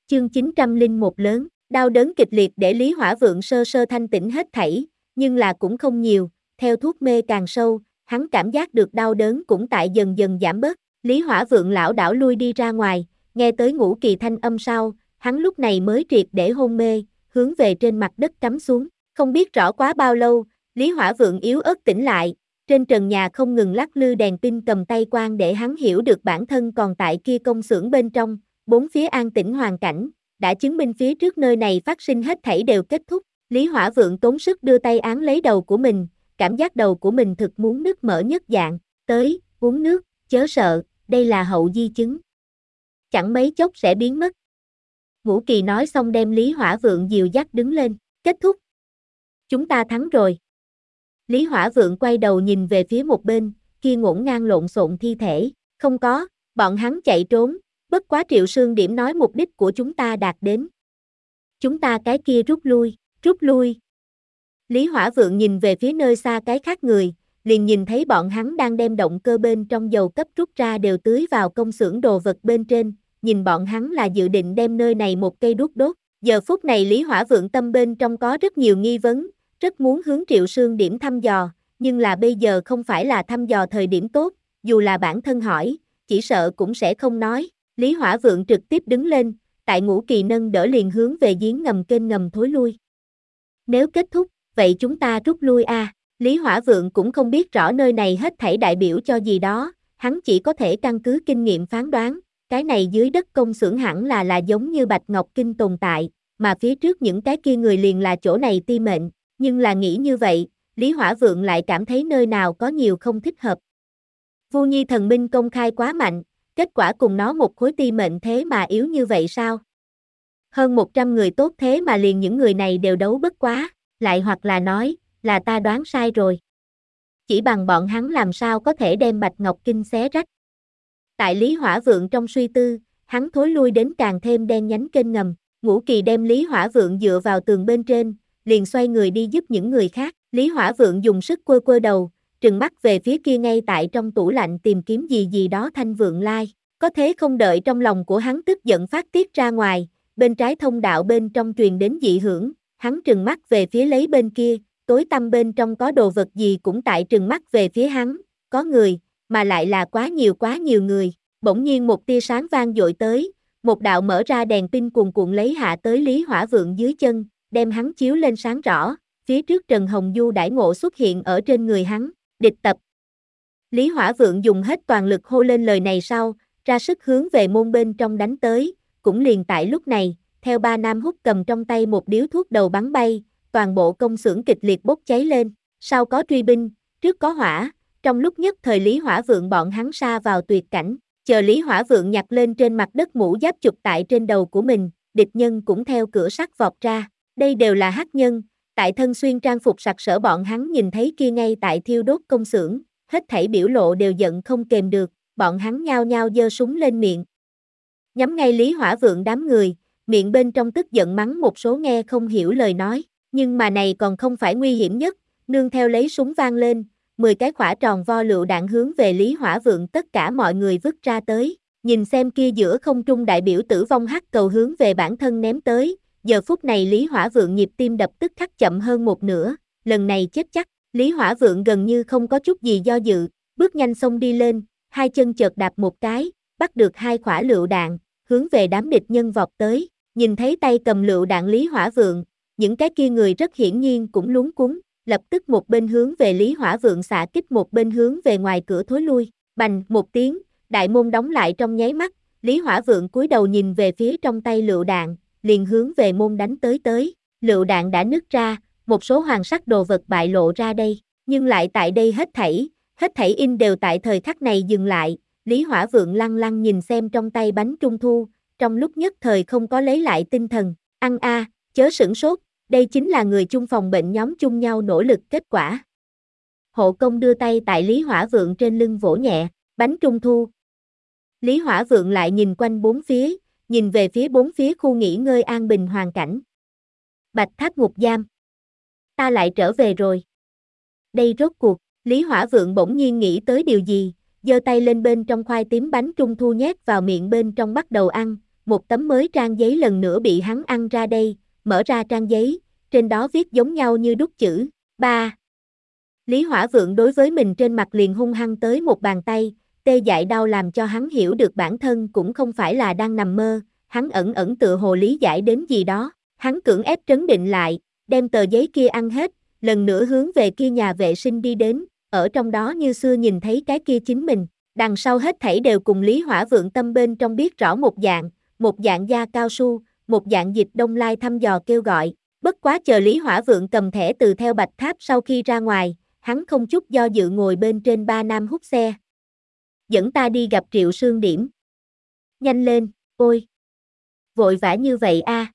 Chương 901 lớn, đau đớn kịch liệt để Lý Hỏa Vượng sơ sơ thanh tỉnh hết thảy, nhưng là cũng không nhiều, theo thuốc mê càng sâu, hắn cảm giác được đau đớn cũng tại dần dần giảm bớt. Lý Hỏa Vượng lảo đảo lui đi ra ngoài, nghe tới Ngũ Kỳ thanh âm sau, hắn lúc này mới triệt để hôn mê, hướng về trên mặt đất cắm xuống. Không biết rõ quá bao lâu, Lý Hỏa Vượng yếu ớt tỉnh lại, trên trần nhà không ngừng lắc lư đèn pin cầm tay quang để hắn hiểu được bản thân còn tại kia công xưởng bên trong. Bốn phía an tĩnh hoàn cảnh, đã chứng minh phía trước nơi này phát sinh hết thảy đều kết thúc. Lý Hỏa Vượng tốn sức đưa tay án lấy đầu của mình, cảm giác đầu của mình thực muốn nứt mở nhất dạng. Tới, uống nước, chớ sợ, đây là hậu di chứng. Chẳng mấy chốc sẽ biến mất. Ngũ Kỳ nói xong đem Lý Hỏa Vượng dìu dắt đứng lên. Kết thúc. Chúng ta thắng rồi. Lý Hỏa Vượng quay đầu nhìn về phía một bên, kia ngổn ngang lộn xộn thi thể. Không có, bọn hắn chạy trốn. Bất quá Triệu Sương Điểm nói mục đích của chúng ta đạt đến. Chúng ta cái kia rút lui. Lý Hỏa Vượng nhìn về phía nơi xa cái khác người, liền nhìn thấy bọn hắn đang đem động cơ bên trong dầu cấp rút ra đều tưới vào công xưởng đồ vật bên trên, nhìn bọn hắn là dự định đem nơi này một cây đuốc đốt. Giờ phút này Lý Hỏa Vượng tâm bên trong có rất nhiều nghi vấn, rất muốn hướng Triệu Sương Điểm thăm dò, nhưng là bây giờ không phải là thăm dò thời điểm tốt, dù là bản thân hỏi, chỉ sợ cũng sẽ không nói. Lý Hỏa Vượng trực tiếp đứng lên, tại Ngũ Kỳ nâng đỡ liền hướng về giếng ngầm kênh ngầm thối lui. Nếu kết thúc, vậy chúng ta rút lui a. Lý Hỏa Vượng cũng không biết rõ nơi này hết thảy đại biểu cho gì đó, hắn chỉ có thể căn cứ kinh nghiệm phán đoán, cái này dưới đất công xưởng hẳn là giống như Bạch Ngọc Kinh tồn tại, mà phía trước những cái kia người liền là chỗ này ti mệnh, nhưng là nghĩ như vậy, Lý Hỏa Vượng lại cảm thấy nơi nào có nhiều không thích hợp. Vu Nhi thần minh công khai quá mạnh, kết quả cùng nó một khối ti mệnh thế mà yếu như vậy sao? Hơn 100 người tốt thế mà liền những người này đều đấu bất quá, lại hoặc là nói, là ta đoán sai rồi. Chỉ bằng bọn hắn làm sao có thể đem Bạch Ngọc Kinh xé rách. Tại Lý Hỏa Vượng trong suy tư, hắn thối lui đến càng thêm đen nhánh kênh ngầm, Ngũ Kỳ đem Lý Hỏa Vượng dựa vào tường bên trên, liền xoay người đi giúp những người khác. Lý Hỏa Vượng dùng sức quơ đầu, trừng mắt về phía kia ngay tại trong tủ lạnh tìm kiếm gì đó Thanh Vượng Lai. Có thế không đợi trong lòng của hắn tức giận phát tiết ra ngoài, bên trái thông đạo bên trong truyền đến dị hưởng, hắn trừng mắt về phía lấy bên kia, tối tăm bên trong có đồ vật gì cũng tại trừng mắt về phía hắn, có người, mà lại là quá nhiều người. Bỗng nhiên một tia sáng vang dội tới, một đạo mở ra đèn pin cuồn cuộn lấy hạ tới Lý Hỏa Vượng dưới chân, đem hắn chiếu lên sáng rõ, phía trước Trần Hồng Du đãi ngộ xuất hiện ở trên người hắn, địch tập. Lý Hỏa Vượng dùng hết toàn lực hô lên lời này sau, ra sức hướng về môn bên trong đánh tới, cũng liền tại lúc này, theo ba nam hút cầm trong tay một điếu thuốc đầu bắn bay, toàn bộ công xưởng kịch liệt bốc cháy lên, sau có truy binh, trước có hỏa, trong lúc nhất thời Lý Hỏa Vượng bọn hắn sa vào tuyệt cảnh, chờ Lý Hỏa Vượng nhặt lên trên mặt đất mũ giáp chụp tại trên đầu của mình, địch nhân cũng theo cửa sắt vọt ra, đây đều là hắc nhân, tại thân xuyên trang phục sặc sỡ bọn hắn nhìn thấy kia ngay tại thiêu đốt công xưởng, hết thảy biểu lộ đều giận không kềm được, bọn hắn nhao nhao giơ súng lên miệng. Nhắm ngay Lý Hỏa Vượng đám người, miệng bên trong tức giận mắng một số nghe không hiểu lời nói, nhưng mà này còn không phải nguy hiểm nhất, nương theo lấy súng vang lên, 10 cái khỏa tròn vo lựu đạn hướng về Lý Hỏa Vượng tất cả mọi người vứt ra tới, nhìn xem kia giữa không trung đại biểu tử vong hắc cầu hướng về bản thân ném tới, giờ phút này Lý Hỏa Vượng nhịp tim đập tức khắc chậm hơn một nửa, lần này chết chắc, Lý Hỏa Vượng gần như không có chút gì do dự, bước nhanh xông đi lên, hai chân chợt đạp một cái, bắt được hai khỏa lựu đạn, hướng về đám địch nhân vọt tới, nhìn thấy tay cầm lựu đạn Lý Hỏa Vượng, những cái kia người rất hiển nhiên cũng luống cuống, lập tức một bên hướng về Lý Hỏa Vượng xạ kích một bên hướng về ngoài cửa thối lui, bành một tiếng, đại môn đóng lại trong nháy mắt, Lý Hỏa Vượng cúi đầu nhìn về phía trong tay lựu đạn, liền hướng về môn đánh tới, lựu đạn đã nứt ra, một số hoàng sắc đồ vật bại lộ ra đây, nhưng lại tại đây hết thảy in đều tại thời khắc này dừng lại, Lý Hỏa Vượng lăng nhìn xem trong tay bánh trung thu, trong lúc nhất thời không có lấy lại tinh thần, ăn a, chớ sửng sốt, đây chính là người chung phòng bệnh nhóm chung nhau nỗ lực kết quả. Hộ công đưa tay tại Lý Hỏa Vượng trên lưng vỗ nhẹ, bánh trung thu. Lý Hỏa Vượng lại nhìn quanh bốn phía, nhìn về phía bốn phía khu nghỉ ngơi an bình hoàn cảnh. Bạch Tháp ngục giam. Ta lại trở về rồi. Đây rốt cuộc, Lý Hỏa Vượng bỗng nhiên nghĩ tới điều gì, giơ tay lên bên trong khoai tím bánh trung thu nhét vào miệng bên trong bắt đầu ăn, một tấm mới trang giấy lần nữa bị hắn ăn ra đây, mở ra trang giấy, trên đó viết giống nhau như đúc chữ, 3. Lý Hỏa Vượng đối với mình trên mặt liền hung hăng tới một bàn tay, tê dại đau làm cho hắn hiểu được bản thân cũng không phải là đang nằm mơ, hắn ẩn ẩn tựa hồ lý giải đến gì đó, hắn cưỡng ép trấn định lại, đem tờ giấy kia ăn hết, lần nữa hướng về kia nhà vệ sinh đi đến, ở trong đó như xưa nhìn thấy cái kia chính mình, đằng sau hết thảy đều cùng Lý Hỏa Vượng tâm bên trong biết rõ một dạng da cao su, một dạng dịch đông lai thăm dò kêu gọi, bất quá chờ Lý Hỏa Vượng cầm thẻ từ theo Bạch Tháp sau khi ra ngoài, hắn không chút do dự ngồi bên trên ba nam hút xe. Dẫn ta đi gặp Triệu Sương Điểm. Nhanh lên, ôi. Vội vã như vậy a?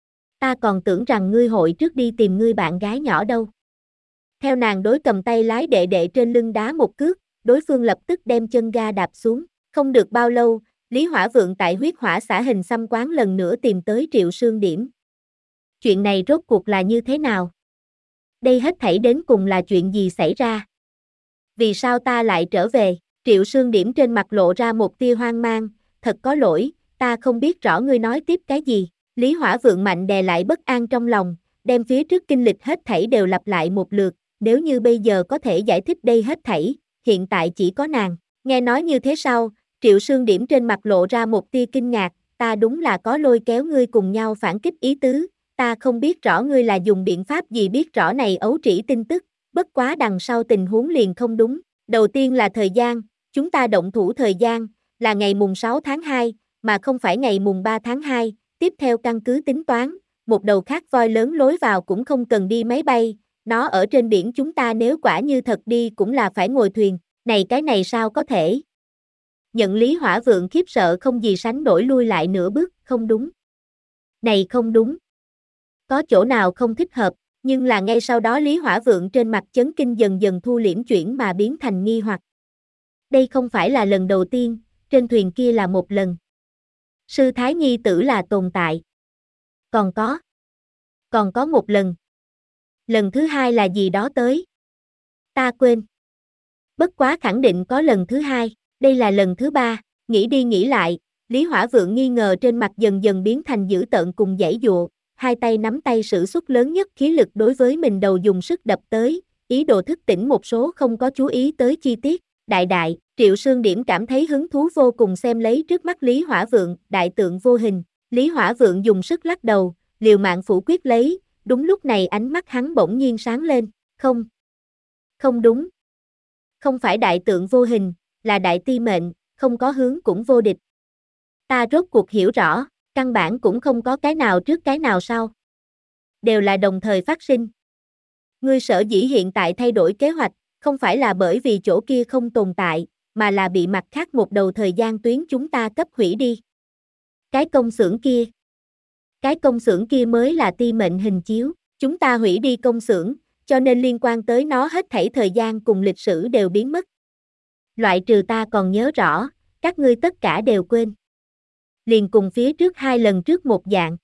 Ta còn tưởng rằng ngươi hội trước đi tìm ngươi bạn gái nhỏ đâu. Theo nàng đối cầm tay lái đệ đệ trên lưng đá một cước, đối phương lập tức đem chân ga đạp xuống. Không được bao lâu, Lý Hỏa Vượng tại huyết hỏa xã hình xăm quán lần nữa tìm tới Triệu Sương Điểm. Chuyện này rốt cuộc là như thế nào? Đây hết thảy đến cùng là chuyện gì xảy ra? Vì sao ta lại trở về? Triệu Sương Điểm trên mặt lộ ra một tia hoang mang, thật có lỗi, ta không biết rõ ngươi nói tiếp cái gì. Lý Hỏa Vượng mạnh đè lại bất an trong lòng, đem phía trước kinh lịch hết thảy đều lặp lại một lượt, nếu như bây giờ có thể giải thích đây hết thảy, hiện tại chỉ có nàng. Nghe nói như thế sau, Triệu Sương Điểm trên mặt lộ ra một tia kinh ngạc, ta đúng là có lôi kéo ngươi cùng nhau phản kích ý tứ, ta không biết rõ ngươi là dùng biện pháp gì biết rõ này ấu trĩ tin tức, bất quá đằng sau tình huống liền không đúng. Đầu tiên là thời gian, chúng ta động thủ thời gian, là ngày mùng 6 tháng 2, mà không phải ngày mùng 3 tháng 2, tiếp theo căn cứ tính toán, một đầu khác voi lớn lối vào cũng không cần đi máy bay, nó ở trên biển chúng ta nếu quả như thật đi cũng là phải ngồi thuyền, này cái này sao có thể? Nhận Lý Hỏa Vượng khiếp sợ không gì sánh nổi lui lại nửa bước, không đúng. Này không đúng. Có chỗ nào không thích hợp, nhưng là ngay sau đó Lý Hỏa Vượng trên mặt chấn kinh dần dần thu liễm chuyển mà biến thành nghi hoặc. Đây không phải là lần đầu tiên, trên thuyền kia là một lần. Sư Thái Nhi tử là tồn tại. Còn có một lần. Lần thứ hai là gì đó tới. Ta quên. Bất quá khẳng định có lần thứ hai, đây là lần thứ ba, nghĩ đi nghĩ lại, Lý Hỏa Vượng nghi ngờ trên mặt dần dần biến thành dữ tợn cùng giãy giụa, hai tay nắm tay sử xuất lớn nhất khí lực đối với mình đầu dùng sức đập tới, ý đồ thức tỉnh một số không có chú ý tới chi tiết. Đại, Triệu Sương Điểm cảm thấy hứng thú vô cùng xem lấy trước mắt Lý Hỏa Vượng, đại tượng vô hình. Lý Hỏa Vượng dùng sức lắc đầu, liều mạng phủ quyết lấy, đúng lúc này ánh mắt hắn bỗng nhiên sáng lên, không đúng. Không phải đại tượng vô hình, là đại ti mệnh, không có hướng cũng vô địch. Ta rốt cuộc hiểu rõ, căn bản cũng không có cái nào trước cái nào sau. Đều là đồng thời phát sinh. Ngươi sở dĩ hiện tại thay đổi kế hoạch, không phải là bởi vì chỗ kia không tồn tại, mà là bị mặt khác một đầu thời gian tuyến chúng ta cấp hủy đi. Cái công xưởng kia mới là ti mệnh hình chiếu, chúng ta hủy đi công xưởng, cho nên liên quan tới nó hết thảy thời gian cùng lịch sử đều biến mất. Loại trừ ta còn nhớ rõ, các ngươi tất cả đều quên. Liền cùng phía trước hai lần trước một dạng,